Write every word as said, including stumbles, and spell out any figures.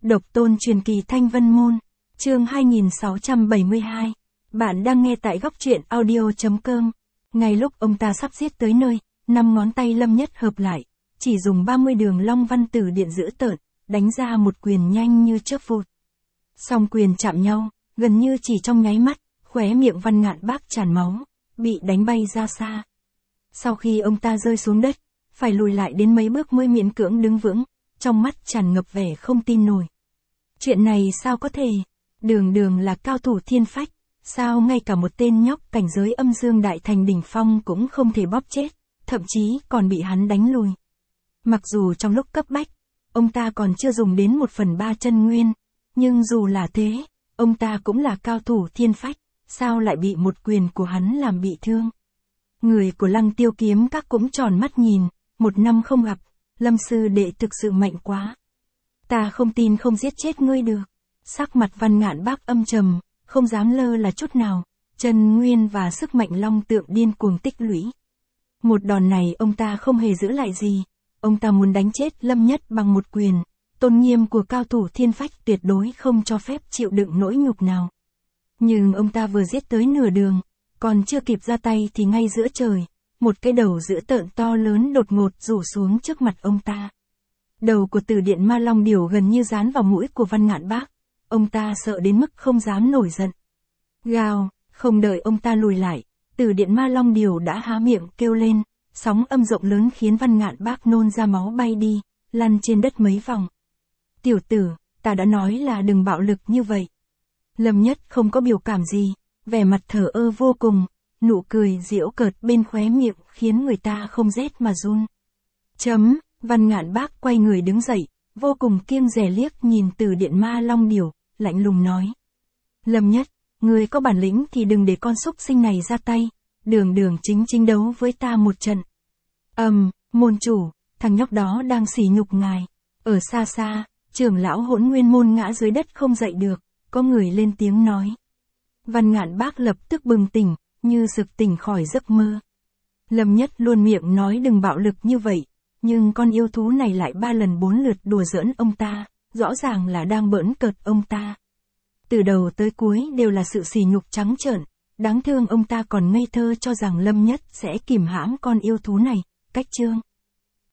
Độc tôn truyền kỳ Thanh Vân Môn, chương hai nghìn sáu trăm bảy mươi hai. Bạn đang nghe tại góc truyện audio chấm com. Ngay lúc ông ta sắp giết tới nơi, năm ngón tay Lâm Nhất hợp lại, chỉ dùng ba mươi đường long văn tử điện giữ tợn, đánh ra một quyền nhanh như chớp vụt. Song quyền chạm nhau, gần như chỉ trong nháy mắt, khóe miệng Văn Ngạn Bác tràn máu, bị đánh bay ra xa. Sau khi ông ta rơi xuống đất, phải lùi lại đến mấy bước mới miễn cưỡng đứng vững, trong mắt tràn ngập vẻ không tin nổi. Chuyện này sao có thể? Đường đường là cao thủ thiên phách, sao ngay cả một tên nhóc cảnh giới âm dương đại thành đỉnh phong cũng không thể bóp chết, thậm chí còn bị hắn đánh lùi. Mặc dù trong lúc cấp bách, ông ta còn chưa dùng đến một phần ba chân nguyên, nhưng dù là thế, ông ta cũng là cao thủ thiên phách, sao lại bị một quyền của hắn làm bị thương? Người của Lăng Tiêu Kiếm Các cũng tròn mắt nhìn, một năm không gặp, Lâm sư đệ thực sự mạnh quá. Ta không tin không giết chết ngươi được. Sắc mặt Văn Ngạn Bác âm trầm, không dám lơ là chút nào, chân nguyên và sức mạnh long tượng điên cuồng tích lũy. Một đòn này ông ta không hề giữ lại gì, ông ta muốn đánh chết Lâm Nhất bằng một quyền, tôn nghiêm của cao thủ thiên phách tuyệt đối không cho phép chịu đựng nỗi nhục nào. Nhưng ông ta vừa giết tới nửa đường, còn chưa kịp ra tay thì ngay giữa trời, một cái đầu dữ tợn to lớn đột ngột rủ xuống trước mặt ông ta. Đầu của Tử Điện Ma Long Điểu gần như dán vào mũi của Văn Ngạn Bác, ông ta sợ đến mức không dám nổi giận. Gào, không đợi ông ta lùi lại, Tử Điện Ma Long Điểu đã há miệng kêu lên, sóng âm rộng lớn khiến Văn Ngạn Bác nôn ra máu bay đi, lăn trên đất mấy vòng. Tiểu tử, ta đã nói là đừng bạo lực như vậy. Lâm Nhất không có biểu cảm gì, vẻ mặt thờ ơ vô cùng, nụ cười giễu cợt bên khóe miệng khiến người ta không rét mà run. Chấm, Văn Ngạn Bác quay người đứng dậy, vô cùng kiêng dè liếc nhìn Tử Điện Ma Long Điểu, lạnh lùng nói. Lâm Nhất, người có bản lĩnh thì đừng để con súc sinh này ra tay, đường đường chính chính đấu với ta một trận. Ầm, um, môn chủ, thằng nhóc đó đang sỉ nhục ngài. Ở xa xa, trưởng lão Hỗn Nguyên môn ngã dưới đất không dậy được, có người lên tiếng nói. Văn Ngạn Bác lập tức bừng tỉnh, như sực tỉnh khỏi giấc mơ. Lâm Nhất luôn miệng nói đừng bạo lực như vậy, nhưng con yêu thú này lại ba lần bốn lượt đùa giỡn ông ta, rõ ràng là đang bỡn cợt ông ta. Từ đầu tới cuối đều là sự sỉ nhục trắng trợn, đáng thương ông ta còn ngây thơ cho rằng Lâm Nhất sẽ kìm hãm con yêu thú này, cách chương.